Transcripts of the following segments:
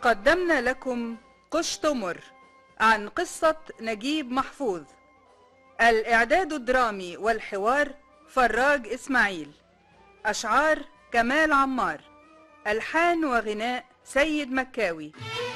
قدمنا لكم قشطمر عن قصة نجيب محفوظ. الإعداد الدرامي والحوار فراج إسماعيل. أشعار كمال عمار. ألحان وغناء سيد مكاوي.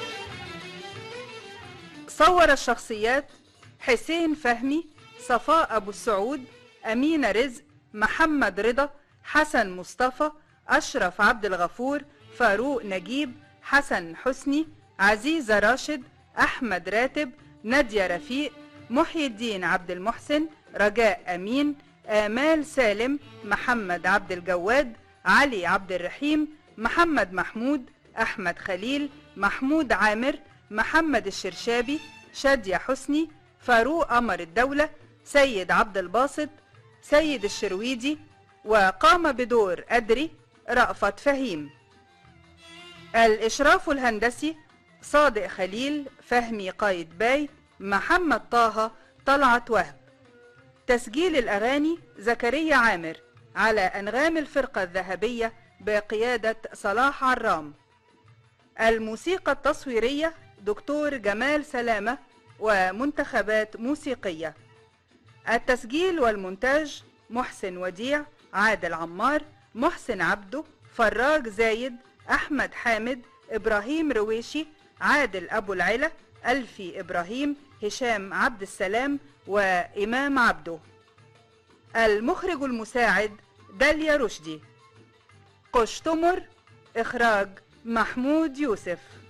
صور الشخصيات: حسين فهمي، صفاء أبو السعود، أمينة رزق، محمد رضا، حسن مصطفى، أشرف عبد الغفور، فاروق نجيب، حسن حسني، عزيزة راشد، أحمد راتب، نادية رفيق، محي الدين عبد المحسن، رجاء أمين، آمال سالم، محمد عبد الجواد، علي عبد الرحيم، محمد محمود، أحمد خليل، محمود عامر، محمد الشرشابي، شادية حسني، فاروق قمر الدولة، سيد عبد الباسط، سيد الشرويدي. وقام بدور أدري رأفت فهيم. الإشراف الهندسي: صادق خليل، فهمي قايد باي، محمد طه، طلعت وهب. تسجيل الأغاني: زكريا عامر، على أنغام الفرقة الذهبية بقيادة صلاح عرام. الموسيقى التصويرية: دكتور جمال سلامة ومنتخبات موسيقية. التسجيل والمونتاج: محسن وديع، عادل عمار، محسن عبده، فراج زايد، أحمد حامد، إبراهيم رويشي، عادل أبو العلا، ألفي إبراهيم، هشام عبد السلام، وإمام عبده. المخرج المساعد: داليا رشدي. قشطمر، إخراج محمود يوسف.